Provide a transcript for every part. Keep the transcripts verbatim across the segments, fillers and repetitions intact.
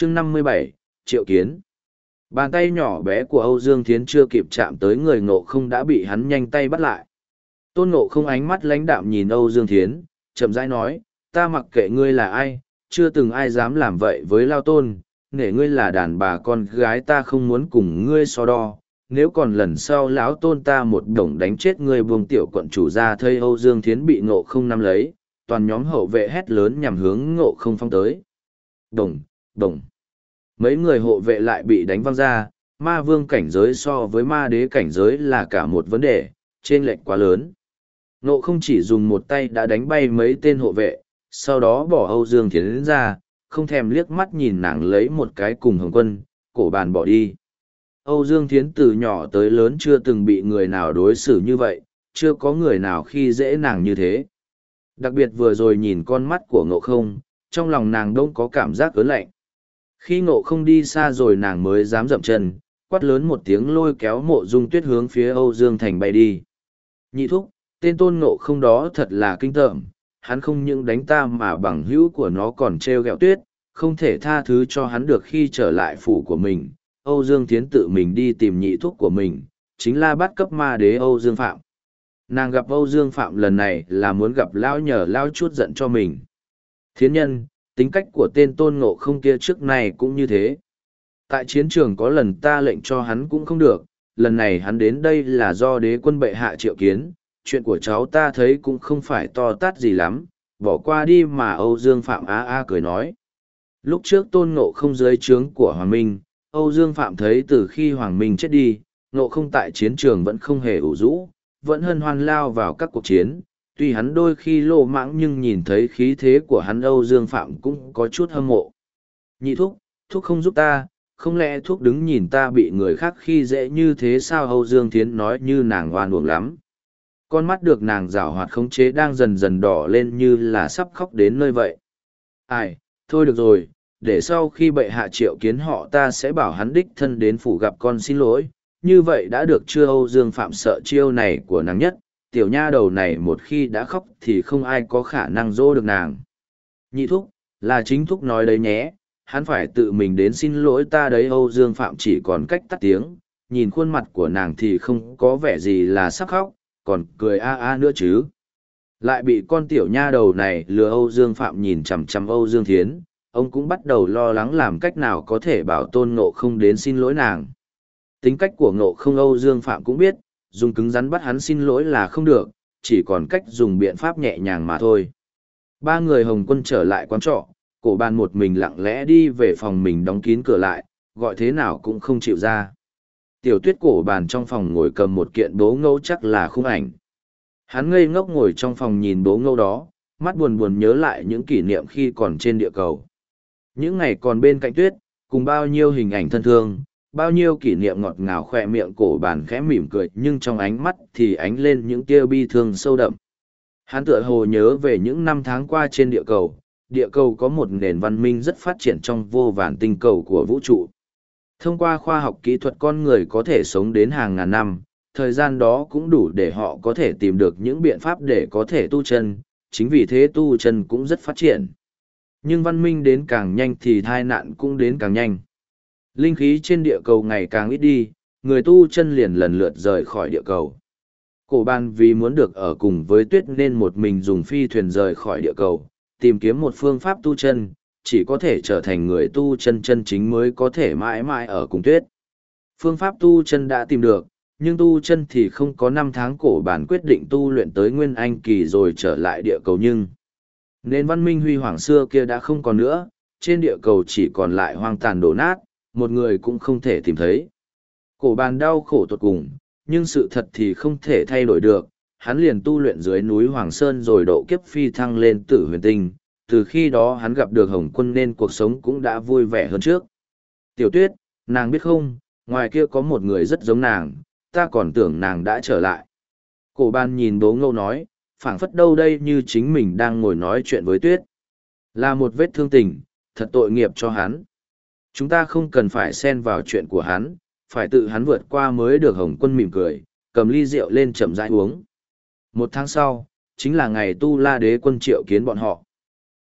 chương năm mươi bảy, Triệu Kiến. Bàn tay nhỏ bé của Âu Dương Thiến chưa kịp chạm tới người Ngộ Không đã bị hắn nhanh tay bắt lại. Tôn Ngộ Không ánh mắt lãnh đạm nhìn Âu Dương Thiến, chậm rãi nói, ta mặc kệ ngươi là ai, chưa từng ai dám làm vậy với Lao Tôn, nể ngươi là đàn bà con gái ta không muốn cùng ngươi so đo. Nếu còn lần sau lão Tôn ta một đồng đánh chết ngươi buông tiểu quận chủ ra thấy Âu Dương Thiến bị Ngộ Không nắm lấy, toàn nhóm hậu vệ hét lớn nhằm hướng Ngộ Không phong tới. Đồng, đồng. Mấy người hộ vệ lại bị đánh văng ra, ma vương cảnh giới so với ma đế cảnh giới là cả một vấn đề, chênh lệch quá lớn. Ngộ Không chỉ dùng một tay đã đánh bay mấy tên hộ vệ, sau đó bỏ Âu Dương Thiến ra, không thèm liếc mắt nhìn nàng lấy một cái cùng Hồng Quân, cổ bàn bỏ đi. Âu Dương Thiến từ nhỏ tới lớn chưa từng bị người nào đối xử như vậy, chưa có người nào khi dễ nàng như thế. Đặc biệt vừa rồi nhìn con mắt của Ngộ Không, trong lòng nàng đông có cảm giác ớn lạnh. Khi Ngộ Không đi xa rồi nàng mới dám dậm chân, quát lớn một tiếng lôi kéo Mộ Dung Tuyết hướng phía Âu Dương Thành bay đi. Nhị thúc, tên Tôn Ngộ Không đó thật là kinh tởm, hắn không những đánh ta mà bằng hữu của nó còn trêu ghẹo Tuyết, không thể tha thứ cho hắn được khi trở lại phủ của mình. Âu Dương Thiến tự mình đi tìm nhị thúc của mình, chính là bắt cấp ma đế Âu Dương Phạm. Nàng gặp Âu Dương Phạm lần này là muốn gặp lão nhờ lão chút giận cho mình. Thiến nhân, tính cách của tên Tôn Ngộ Không kia trước này cũng như thế. Tại chiến trường có lần ta lệnh cho hắn cũng không được, lần này hắn đến đây là do đế quân bệ hạ triệu kiến, chuyện của cháu ta thấy cũng không phải to tát gì lắm, bỏ qua đi mà. Âu Dương Phạm á á cười nói. Lúc trước Tôn Ngộ Không dưới trướng của Hoàng Minh, Âu Dương Phạm thấy từ khi Hoàng Minh chết đi, Ngộ Không tại chiến trường vẫn không hề ủ rũ, vẫn hân hoan lao vào các cuộc chiến. Tuy hắn đôi khi lô mãng nhưng nhìn thấy khí thế của hắn Âu Dương Phạm cũng có chút hâm mộ. Nhị thúc, thúc không giúp ta, không lẽ thúc đứng nhìn ta bị người khác khi dễ như thế sao? Âu Dương Thiến nói như nàng oan uổng lắm. Con mắt được nàng giảo hoạt khống chế đang dần dần đỏ lên như là sắp khóc đến nơi vậy. Ai, thôi được rồi, để sau khi bệ hạ triệu kiến họ ta sẽ bảo hắn đích thân đến phủ gặp con xin lỗi. Như vậy đã được chưa? Âu Dương Phạm sợ chiêu này của nàng nhất, tiểu nha đầu này một khi đã khóc thì không ai có khả năng dỗ được nàng. Nhị thúc, là chính thúc nói đấy nhé, hắn phải tự mình đến xin lỗi ta đấy. Âu Dương Phạm chỉ còn cách tắt tiếng, nhìn khuôn mặt của nàng thì không có vẻ gì là sắp khóc, còn cười a a nữa chứ. Lại bị con tiểu nha đầu này lừa. Âu Dương Phạm nhìn chằm chằm Âu Dương Thiến, ông cũng bắt đầu lo lắng làm cách nào có thể bảo Tôn Ngộ Không đến xin lỗi nàng. Tính cách của Ngộ Không Âu Dương Phạm cũng biết, dùng cứng rắn bắt hắn xin lỗi là không được, chỉ còn cách dùng biện pháp nhẹ nhàng mà thôi. Ba người Hồng Quân trở lại quán trọ, cổ bàn một mình lặng lẽ đi về phòng mình đóng kín cửa lại, gọi thế nào cũng không chịu ra. Tiểu Tuyết cổ bàn trong phòng ngồi cầm một kiện bố ngẫu chắc là khung ảnh. Hắn ngây ngốc ngồi trong phòng nhìn bố ngẫu đó, mắt buồn buồn nhớ lại những kỷ niệm khi còn trên địa cầu. Những ngày còn bên cạnh Tuyết, cùng bao nhiêu hình ảnh thân thương, bao nhiêu kỷ niệm ngọt ngào. Khoe miệng cổ bàn khẽ mỉm cười nhưng trong ánh mắt thì ánh lên những tia bi thương sâu đậm. Hắn tựa hồ nhớ về những năm tháng qua trên địa cầu. Địa cầu có một nền văn minh rất phát triển trong vô vàn tinh cầu của vũ trụ. Thông qua khoa học kỹ thuật con người có thể sống đến hàng ngàn năm, thời gian đó cũng đủ để họ có thể tìm được những biện pháp để có thể tu chân, chính vì thế tu chân cũng rất phát triển. Nhưng văn minh đến càng nhanh thì tai nạn cũng đến càng nhanh. Linh khí trên địa cầu ngày càng ít đi, người tu chân liền lần lượt rời khỏi địa cầu. Cổ bàn vì muốn được ở cùng với Tuyết nên một mình dùng phi thuyền rời khỏi địa cầu, tìm kiếm một phương pháp tu chân, chỉ có thể trở thành người tu chân chân chính mới có thể mãi mãi ở cùng Tuyết. Phương pháp tu chân đã tìm được, nhưng tu chân thì không có. Năm tháng cổ bàn quyết định tu luyện tới Nguyên Anh kỳ rồi trở lại địa cầu, nhưng nền văn minh huy hoàng xưa kia đã không còn nữa, trên địa cầu chỉ còn lại hoang tàn đổ nát, một người cũng không thể tìm thấy. Cổ bàn đau khổ tột cùng, nhưng sự thật thì không thể thay đổi được. Hắn liền tu luyện dưới núi Hoàng Sơn rồi độ kiếp phi thăng lên Tử Huyền Tinh. Từ khi đó hắn gặp được Hồng Quân nên cuộc sống cũng đã vui vẻ hơn trước. Tiểu Tuyết, nàng biết không, ngoài kia có một người rất giống nàng, ta còn tưởng nàng đã trở lại. Cổ bàn nhìn bố ngâu nói, phảng phất đâu đây như chính mình đang ngồi nói chuyện với Tuyết. Là một vết thương tình, thật tội nghiệp cho hắn. Chúng ta không cần phải xen vào chuyện của hắn, phải tự hắn vượt qua mới được. Hồng Quân mỉm cười, cầm ly rượu lên chậm rãi uống. Một tháng sau, chính là ngày Tu La Đế quân triệu kiến bọn họ.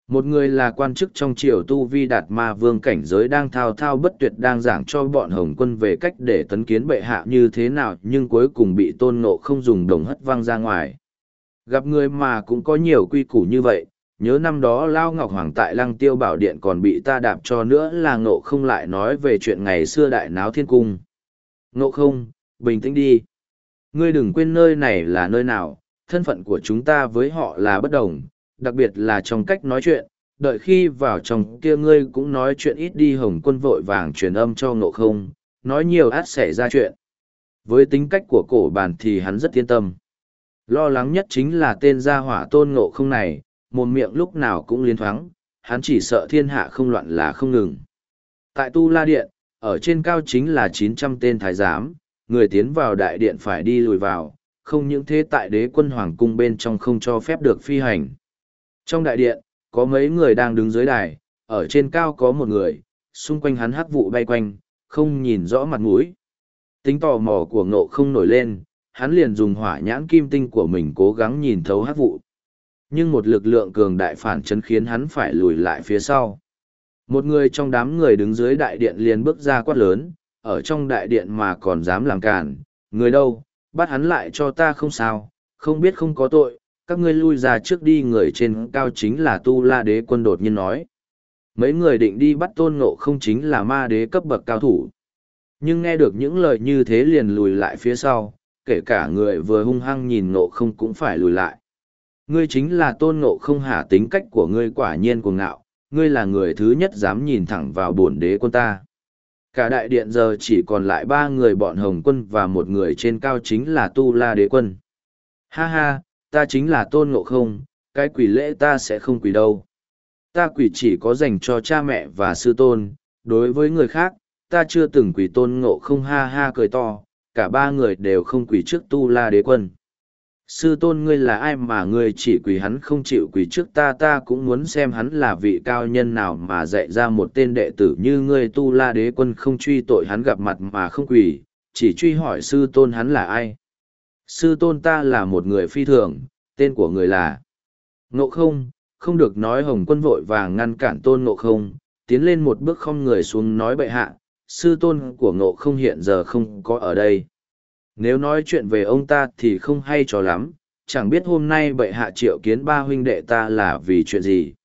Một người là quan chức trong triều tu vi đạt ma vương cảnh giới đang thao thao bất tuyệt đang giảng cho bọn Hồng quân về cách để tấn kiến bệ hạ như thế nào, nhưng cuối cùng bị Tôn Ngộ không dùng đồng hất văng ra ngoài. Gặp người mà cũng có nhiều quy củ như vậy, nhớ năm đó Lao Ngọc Hoàng tại Lăng Tiêu Bảo Điện còn bị ta đạp cho nữa là Ngộ không lại nói về chuyện ngày xưa đại náo thiên cung. Ngộ không, bình tĩnh đi. Ngươi đừng quên nơi này là nơi nào, thân phận của chúng ta với họ là bất đồng, đặc biệt là trong cách nói chuyện, đợi khi vào trong kia ngươi cũng nói chuyện ít đi. Hồng quân vội vàng truyền âm cho Ngộ không, nói nhiều át xảy ra chuyện. Với tính cách của cổ bàn thì hắn rất yên tâm. Lo lắng nhất chính là tên gia hỏa Tôn Ngộ không này, mồm miệng lúc nào cũng liên thoáng, hắn chỉ sợ thiên hạ không loạn là không ngừng. Tại Tu La Điện, ở trên cao chính là chín trăm tên thái giám, người tiến vào đại điện phải đi lùi vào, không những thế tại đế quân hoàng cung bên trong không cho phép được phi hành. Trong đại điện, có mấy người đang đứng dưới đài, ở trên cao có một người, xung quanh hắn hắc vụ bay quanh, không nhìn rõ mặt mũi. Tính tò mò của Ngộ không nổi lên, hắn liền dùng hỏa nhãn kim tinh của mình cố gắng nhìn thấu hắc vụ. Nhưng một lực lượng cường đại phản chấn khiến hắn phải lùi lại phía sau. Một người trong đám người đứng dưới đại điện liền bước ra quát lớn, ở trong đại điện mà còn dám làm cản, người đâu, bắt hắn lại cho ta không sao, không biết không có tội, các ngươi lui ra trước đi. Người trên cao chính là Tu La Đế Quân đột nhiên nói. Mấy người định đi bắt Tôn Ngộ không chính là ma đế cấp bậc cao thủ. Nhưng nghe được những lời như thế liền lùi lại phía sau, kể cả người vừa hung hăng nhìn Ngộ không cũng phải lùi lại. Ngươi chính là Tôn Ngộ không hả? Tính cách của ngươi quả nhiên cuồng ngạo, ngươi là người thứ nhất dám nhìn thẳng vào bổn đế quân ta. Cả đại điện giờ chỉ còn lại ba người bọn Hồng quân và một người trên cao chính là Tu La Đế Quân. Ha ha, ta chính là Tôn Ngộ không, cái quỷ lễ ta sẽ không quỷ đâu. Ta quỷ chỉ có dành cho cha mẹ và sư tôn, đối với người khác, ta chưa từng quỷ. Tôn Ngộ không ha ha cười to, cả ba người đều không quỷ trước Tu La Đế Quân. Sư tôn ngươi là ai mà ngươi chỉ quỳ hắn không chịu quỳ trước ta? Ta cũng muốn xem hắn là vị cao nhân nào mà dạy ra một tên đệ tử như ngươi. Tu La Đế Quân không truy tội hắn gặp mặt mà không quỳ, chỉ truy hỏi sư tôn hắn là ai. Sư tôn ta là một người phi thường, tên của người là Ngộ không. Không được nói. Hồng quân vội vàng ngăn cản Tôn Ngộ không, tiến lên một bước không người xuống nói bệ hạ, sư tôn của Ngộ không hiện giờ không có ở đây. Nếu nói chuyện về ông ta thì không hay cho lắm, chẳng biết hôm nay bệ hạ triệu kiến ba huynh đệ ta là vì chuyện gì.